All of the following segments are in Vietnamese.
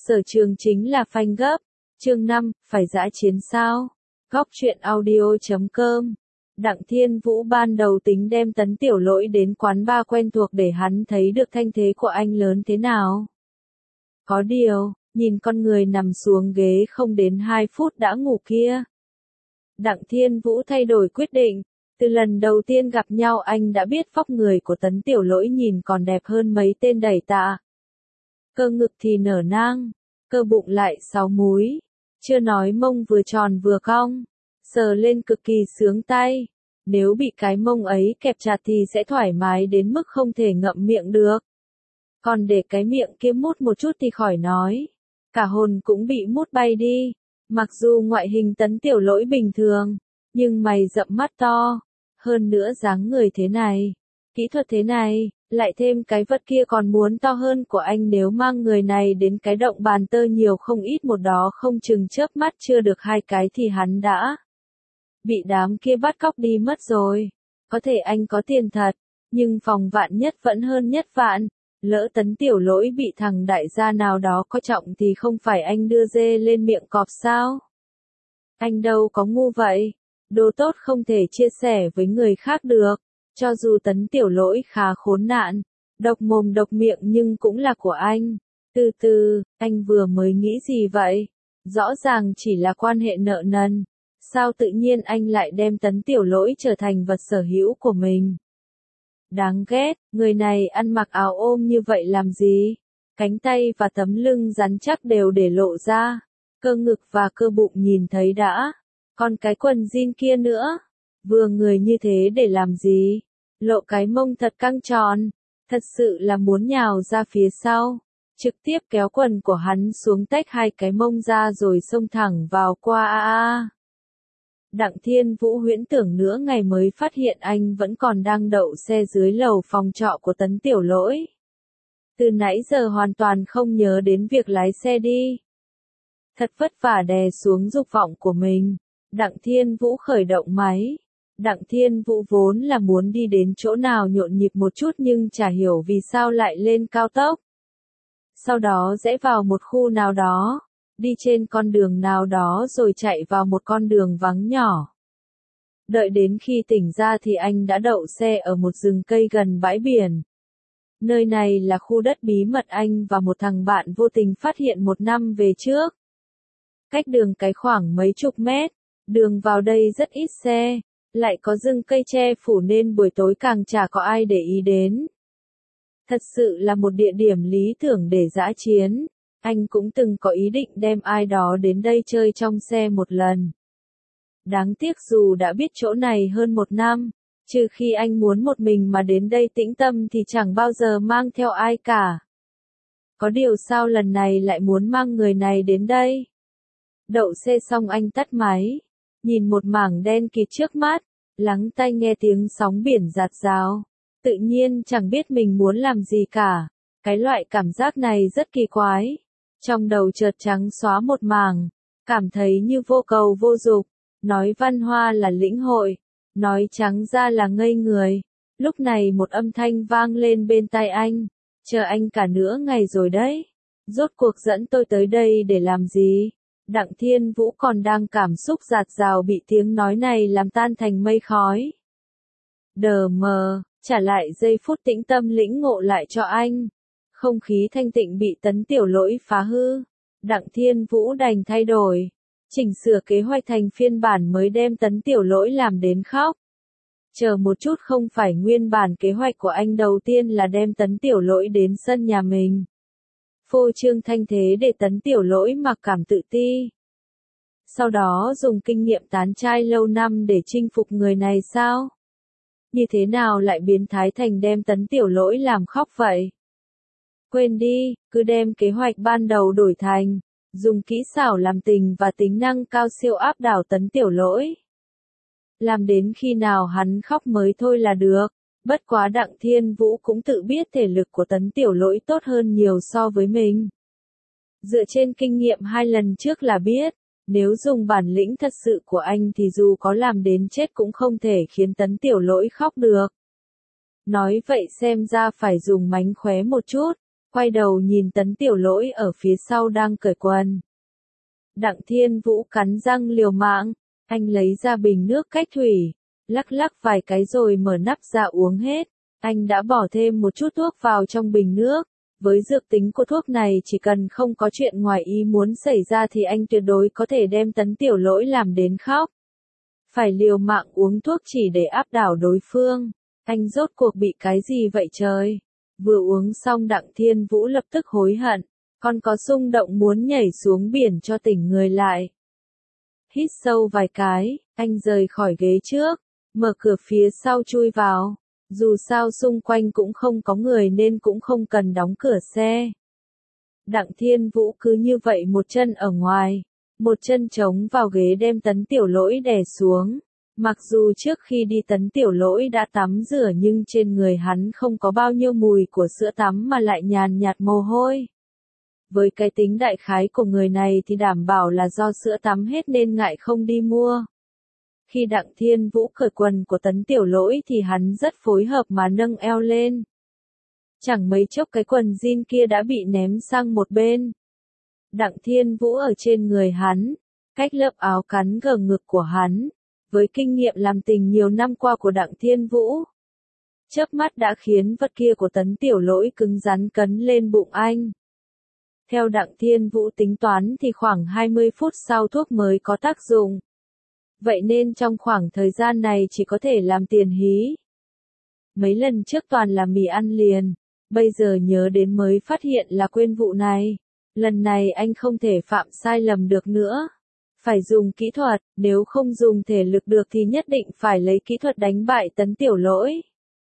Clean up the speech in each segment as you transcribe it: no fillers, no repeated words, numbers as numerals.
Sở trường chính là phanh gấp. Chương 5, phải dã chiến sao? Góc truyện audio.com. Đặng Thiên Vũ ban đầu tính đem Tấn Tiểu Lỗi đến quán bar quen thuộc để hắn thấy được thanh thế của anh lớn thế nào. Có điều, nhìn con người nằm xuống ghế không đến 2 phút đã ngủ kia. Đặng Thiên Vũ thay đổi quyết định. Từ lần đầu tiên gặp nhau anh đã biết vóc người của Tấn Tiểu Lỗi nhìn còn đẹp hơn mấy tên đẩy tạ. Cơ ngực thì nở nang, cơ bụng lại 6 múi, chưa nói mông vừa tròn vừa cong, sờ lên cực kỳ sướng tay. Nếu bị cái mông ấy kẹp chặt thì sẽ thoải mái đến mức không thể ngậm miệng được. Còn để cái miệng kia mút một chút thì khỏi nói, cả hồn cũng bị mút bay đi. Mặc dù ngoại hình Tấn Tiểu Lỗi bình thường, nhưng mày rậm mắt to, hơn nữa dáng người thế này, kỹ thuật thế này, lại thêm cái vật kia còn muốn to hơn của anh, nếu mang người này đến cái động bàn tơ nhiều không ít một đó không chừng chớp mắt chưa được 2 cái thì hắn đã bị đám kia bắt cóc đi mất rồi. Có thể anh có tiền thật, nhưng phòng vạn nhất vẫn hơn nhất vạn. Lỡ Tấn Tiểu Lỗi bị thằng đại gia nào đó coi trọng thì không phải anh đưa dê lên miệng cọp sao? Anh đâu có ngu vậy. Đồ tốt không thể chia sẻ với người khác được. Cho dù Tấn Tiểu Lỗi khá khốn nạn, độc mồm độc miệng nhưng cũng là của anh. Từ từ, anh vừa mới nghĩ gì vậy? Rõ ràng chỉ là quan hệ nợ nần. Sao tự nhiên anh lại đem Tấn Tiểu Lỗi trở thành vật sở hữu của mình? Đáng ghét, người này ăn mặc áo ôm như vậy làm gì? Cánh tay và tấm lưng rắn chắc đều để lộ ra. Cơ ngực và cơ bụng nhìn thấy đã. Còn cái quần jean kia nữa. Vừa người như thế để làm gì? Lộ cái mông thật căng tròn. Thật sự là muốn nhào ra phía sau. Trực tiếp kéo quần của hắn xuống tách 2 cái mông ra rồi xông thẳng vào qua. Đặng Thiên Vũ huyễn tưởng nửa ngày mới phát hiện anh vẫn còn đang đậu xe dưới lầu phòng trọ của Tấn Tiểu Lỗi. Từ nãy giờ hoàn toàn không nhớ đến việc lái xe đi. Thật vất vả đè xuống dục vọng của mình. Đặng Thiên Vũ khởi động máy. Đặng Thiên Vũ vốn là muốn đi đến chỗ nào nhộn nhịp một chút nhưng chả hiểu vì sao lại lên cao tốc. Sau đó rẽ vào một khu nào đó, đi trên con đường nào đó rồi chạy vào một con đường vắng nhỏ. Đợi đến khi tỉnh ra thì anh đã đậu xe ở một rừng cây gần bãi biển. Nơi này là khu đất bí mật anh và một thằng bạn vô tình phát hiện 1 năm về trước. Cách đường cái khoảng mấy chục mét, đường vào đây rất ít xe, lại có rừng cây che phủ nên buổi tối càng chả có ai để ý đến. Thật sự là một địa điểm lý tưởng để dã chiến. Anh cũng từng có ý định đem ai đó đến đây chơi trong xe một lần. Đáng tiếc dù đã biết chỗ này hơn 1 năm, trừ khi anh muốn một mình mà đến đây tĩnh tâm thì chẳng bao giờ mang theo ai cả. Có điều sao lần này lại muốn mang người này đến đây? Đậu xe xong anh tắt máy, nhìn một mảng đen kịt trước mắt, lắng tai nghe tiếng sóng biển rạt rào. Tự nhiên chẳng biết mình muốn làm gì cả. Cái loại cảm giác này rất kỳ quái. Trong đầu chợt trắng xóa một mảng, cảm thấy như vô cầu vô dục. Nói văn hoa là lĩnh hội, nói trắng ra là ngây người. Lúc này một âm thanh vang lên bên tai anh. Chờ anh cả nửa ngày rồi đấy. Rốt cuộc dẫn tôi tới đây để làm gì? Đặng Thiên Vũ còn đang cảm xúc dạt dào bị tiếng nói này làm tan thành mây khói. Đờ mờ, trả lại giây phút tĩnh tâm lĩnh ngộ lại cho anh. Không khí thanh tịnh bị Tấn Tiểu Lỗi phá hư. Đặng Thiên Vũ đành thay đổi, chỉnh sửa kế hoạch thành phiên bản mới đem Tấn Tiểu Lỗi làm đến khóc. Chờ một chút, không phải nguyên bản kế hoạch của anh đầu tiên là đem Tấn Tiểu Lỗi đến sân nhà mình. Phô trương thanh thế để Tấn Tiểu Lỗi mặc cảm tự ti. Sau đó dùng kinh nghiệm tán trai lâu năm để chinh phục người này sao? Như thế nào lại biến thái thành đem Tấn Tiểu Lỗi làm khóc vậy? Quên đi, cứ đem kế hoạch ban đầu đổi thành, dùng kỹ xảo làm tình và tính năng cao siêu áp đảo Tấn Tiểu Lỗi. Làm đến khi nào hắn khóc mới thôi là được. Bất quá Đặng Thiên Vũ cũng tự biết thể lực của Tấn Tiểu Lỗi tốt hơn nhiều so với mình. Dựa trên kinh nghiệm 2 lần trước là biết, nếu dùng bản lĩnh thật sự của anh thì dù có làm đến chết cũng không thể khiến Tấn Tiểu Lỗi khóc được. Nói vậy xem ra phải dùng mánh khóe một chút. quay đầu nhìn Tấn Tiểu Lỗi ở phía sau đang cởi quần. Đặng Thiên Vũ cắn răng liều mạng, anh lấy ra bình nước cách thủy, lắc lắc vài cái rồi mở nắp ra uống hết. Anh đã bỏ thêm một chút thuốc vào trong bình nước. Với dược tính của thuốc này chỉ cần không có chuyện ngoài ý muốn xảy ra thì anh tuyệt đối có thể đem Tấn Tiểu Lỗi làm đến khóc. Phải liều mạng uống thuốc chỉ để áp đảo đối phương. Anh rốt cuộc bị cái gì vậy trời? Vừa uống xong Đặng Thiên Vũ lập tức hối hận, còn có xung động muốn nhảy xuống biển cho tỉnh người lại. Hít sâu vài cái, anh rời khỏi ghế trước, mở cửa phía sau chui vào. Dù sao xung quanh cũng không có người nên cũng không cần đóng cửa xe. Đặng Thiên Vũ cứ như vậy một chân ở ngoài, một chân chống vào ghế đem Tấn Tiểu Lỗi đè xuống. Mặc dù trước khi đi Tấn Tiểu Lỗi đã tắm rửa nhưng trên người hắn không có bao nhiêu mùi của sữa tắm mà lại nhàn nhạt mồ hôi. Với cái tính đại khái của người này thì đảm bảo là do sữa tắm hết nên ngại không đi mua. Khi Đặng Thiên Vũ cởi quần của Tấn Tiểu Lỗi thì hắn rất phối hợp mà nâng eo lên. Chẳng mấy chốc cái quần jean kia đã bị ném sang một bên. Đặng Thiên Vũ ở trên người hắn, cách lớp áo cắn gờ ngực của hắn. Với kinh nghiệm làm tình nhiều năm qua của Đặng Thiên Vũ, chớp mắt đã khiến vật kia của Tấn Tiểu Lỗi cứng rắn cấn lên bụng anh. Theo Đặng Thiên Vũ tính toán thì khoảng 20 phút sau thuốc mới có tác dụng. Vậy nên trong khoảng thời gian này chỉ có thể làm tiền hí. Mấy lần trước toàn là mì ăn liền, bây giờ nhớ đến mới phát hiện là quên vụ này. Lần này anh không thể phạm sai lầm được nữa. Phải dùng kỹ thuật, nếu không dùng thể lực được thì nhất định phải lấy kỹ thuật đánh bại Tấn Tiểu Lỗi.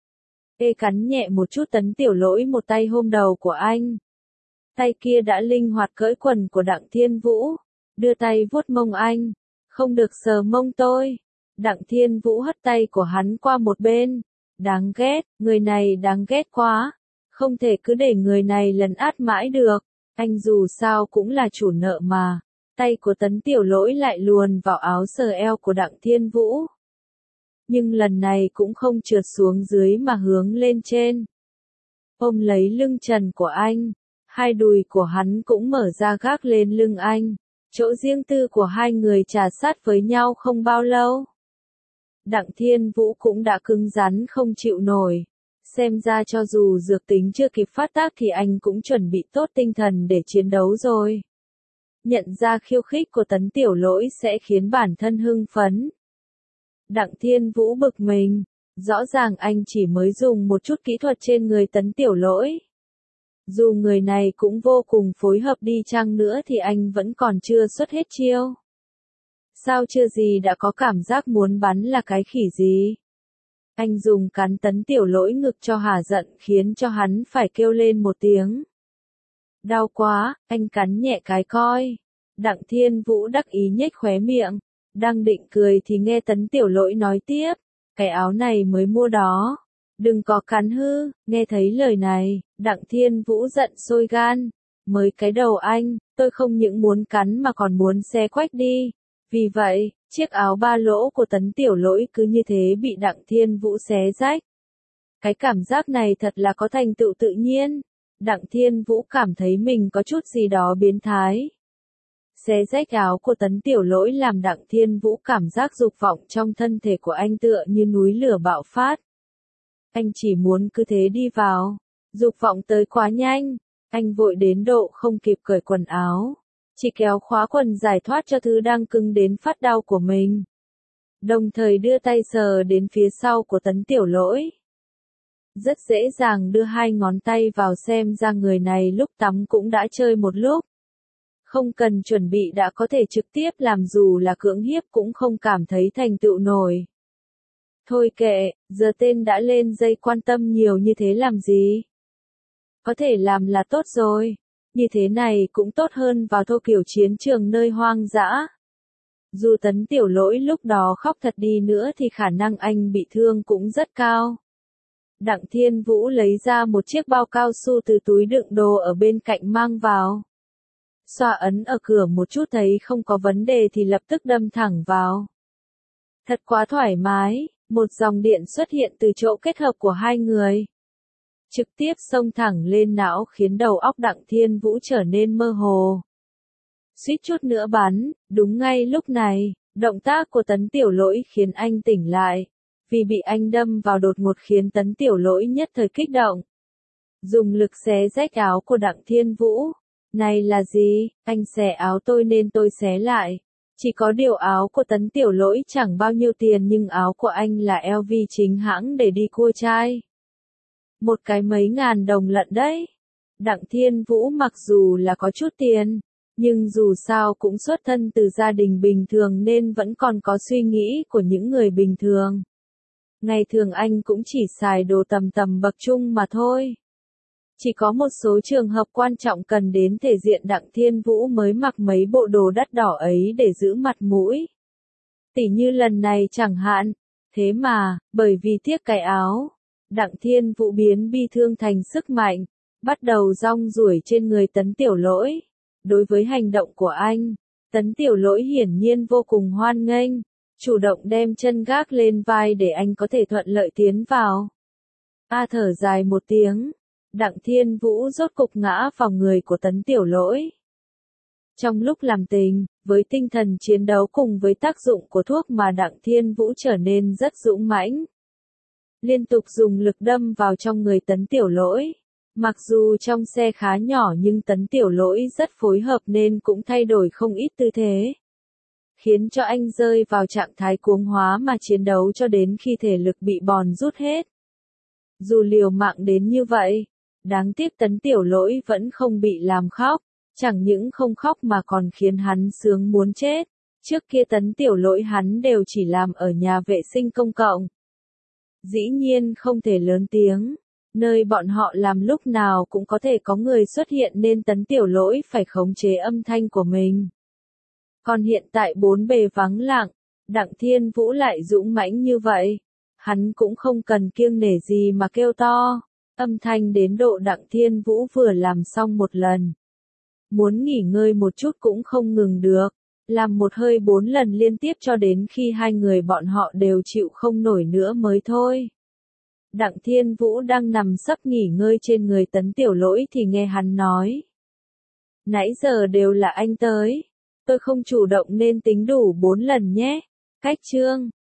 Cắn nhẹ một chút Tấn Tiểu Lỗi một tay hôm đầu của anh. Tay kia đã linh hoạt cởi quần của Đặng Thiên Vũ, đưa tay vuốt mông anh. Không được sờ mông tôi. Đặng Thiên Vũ hất tay của hắn qua một bên. Đáng ghét, người này đáng ghét quá. Không thể cứ để người này lấn át mãi được. Anh dù sao cũng là chủ nợ mà. Tay của Tấn Tiểu Lỗi lại luồn vào áo sờ eo của Đặng Thiên Vũ. Nhưng lần này cũng không trượt xuống dưới mà hướng lên trên. Ôm lấy lưng trần của anh. Hai đùi của hắn cũng mở ra gác lên lưng anh. Chỗ riêng tư của hai người trà sát với nhau không bao lâu. Đặng Thiên Vũ cũng đã cứng rắn không chịu nổi. Xem ra cho dù dược tính chưa kịp phát tác thì anh cũng chuẩn bị tốt tinh thần để chiến đấu rồi. Nhận ra khiêu khích của Tấn Tiểu Lỗi sẽ khiến bản thân hưng phấn. Đặng Thiên Vũ bực mình. Rõ ràng anh chỉ mới dùng một chút kỹ thuật trên người Tấn Tiểu Lỗi. Dù người này cũng vô cùng phối hợp đi chăng nữa thì anh vẫn còn chưa xuất hết chiêu. Sao chưa gì đã có cảm giác muốn bắn là cái khỉ gì? Anh dùng cắn Tấn Tiểu Lỗi ngực cho hả giận khiến cho hắn phải kêu lên một tiếng. Đau quá, anh cắn nhẹ cái coi. Đặng Thiên Vũ đắc ý nhếch khóe miệng. Đang định cười thì nghe Tấn Tiểu Lỗi nói tiếp. Cái áo này mới mua đó. Đừng có cắn hư, nghe thấy lời này, Đặng Thiên Vũ giận sôi gan. Mới cái đầu anh, tôi không những muốn cắn mà còn muốn xé quách đi. Vì vậy, chiếc áo ba lỗ của Tấn Tiểu Lỗi cứ như thế bị Đặng Thiên Vũ xé rách. Cái cảm giác này thật là có thành tựu tự nhiên. Đặng Thiên Vũ cảm thấy mình có chút gì đó biến thái. Xé rách áo của Tấn Tiểu Lỗi làm Đặng Thiên Vũ cảm giác dục vọng trong thân thể của anh tựa như núi lửa bạo phát. Anh chỉ muốn cứ thế đi vào. Dục vọng tới quá nhanh. Anh vội đến độ không kịp cởi quần áo. Chỉ kéo khóa quần giải thoát cho thứ đang cứng đến phát đau của mình. Đồng thời đưa tay sờ đến phía sau của Tấn Tiểu Lỗi. Rất dễ dàng đưa hai ngón tay vào xem ra người này lúc tắm cũng đã chơi một lúc. Không cần chuẩn bị đã có thể trực tiếp làm dù là cưỡng hiếp cũng không cảm thấy thành tựu nổi. Thôi kệ, giờ tên đã lên dây quan tâm nhiều như thế làm gì? Có thể làm là tốt rồi. Như thế này cũng tốt hơn vào thô kiểu chiến trường nơi hoang dã. Dù Tấn Tiểu Lỗi lúc đó khóc thật đi nữa thì khả năng anh bị thương cũng rất cao. Đặng Thiên Vũ lấy ra một chiếc bao cao su từ túi đựng đồ ở bên cạnh mang vào. Xoa ấn ở cửa một chút thấy không có vấn đề thì lập tức đâm thẳng vào. Thật quá thoải mái, một dòng điện xuất hiện từ chỗ kết hợp của hai người. trực tiếp xông thẳng lên não khiến đầu óc Đặng Thiên Vũ trở nên mơ hồ. Suýt chút nữa bắn, đúng ngay lúc này, động tác của Tấn Tiểu Lỗi khiến anh tỉnh lại, vì bị anh đâm vào đột ngột khiến Tấn Tiểu Lỗi nhất thời kích động. Dùng lực xé rách áo của Đặng Thiên Vũ. Này là gì, anh xé áo tôi nên tôi xé lại. Chỉ có điều áo của Tấn Tiểu Lỗi chẳng bao nhiêu tiền nhưng áo của anh là LV chính hãng để đi cua trai. Một cái mấy ngàn đồng lận đấy. Đặng Thiên Vũ mặc dù là có chút tiền, nhưng dù sao cũng xuất thân từ gia đình bình thường nên vẫn còn có suy nghĩ của những người bình thường. Ngày thường anh cũng chỉ xài đồ tầm tầm bậc trung mà thôi. Chỉ có một số trường hợp quan trọng cần đến thể diện Đặng Thiên Vũ mới mặc mấy bộ đồ đắt đỏ ấy để giữ mặt mũi. Tỉ như lần này chẳng hạn. Thế mà, bởi vì tiếc cái áo, Đặng Thiên Vũ biến bi thương thành sức mạnh, bắt đầu rong ruổi trên người Tấn Tiểu Lỗi. Đối với hành động của anh, Tấn Tiểu Lỗi hiển nhiên vô cùng hoan nghênh, chủ động đem chân gác lên vai để anh có thể thuận lợi tiến vào. Thở dài một tiếng, Đặng Thiên Vũ rốt cục ngã vào người của Tấn Tiểu Lỗi. Trong lúc làm tình, với tinh thần chiến đấu cùng với tác dụng của thuốc mà Đặng Thiên Vũ trở nên rất dũng mãnh. Liên tục dùng lực đâm vào trong người Tấn Tiểu Lỗi. Mặc dù trong xe khá nhỏ nhưng Tấn Tiểu Lỗi rất phối hợp nên cũng thay đổi không ít tư thế. Khiến cho anh rơi vào trạng thái cuồng hóa mà chiến đấu cho đến khi thể lực bị bòn rút hết. Dù liều mạng đến như vậy, đáng tiếc Tấn Tiểu Lỗi vẫn không bị làm khóc. Chẳng những không khóc mà còn khiến hắn sướng muốn chết. Trước kia Tấn Tiểu Lỗi hắn đều chỉ làm ở nhà vệ sinh công cộng. Dĩ nhiên không thể lớn tiếng. Nơi bọn họ làm lúc nào cũng có thể có người xuất hiện nên Tấn Tiểu Lỗi phải khống chế âm thanh của mình. Còn hiện tại bốn bề vắng lặng, Đặng Thiên Vũ lại dũng mãnh như vậy. Hắn cũng không cần kiêng nể gì mà kêu to. Âm thanh đến độ Đặng Thiên Vũ vừa làm xong một lần. Muốn nghỉ ngơi một chút cũng không ngừng được. Làm một hơi 4 lần liên tiếp cho đến khi hai người bọn họ đều chịu không nổi nữa mới thôi. Đặng Thiên Vũ đang nằm sấp nghỉ ngơi trên người Tấn Tiểu Lỗi thì nghe hắn nói. Nãy giờ đều là anh tới. Tôi không chủ động nên tính đủ 4 lần nhé. Cách chương.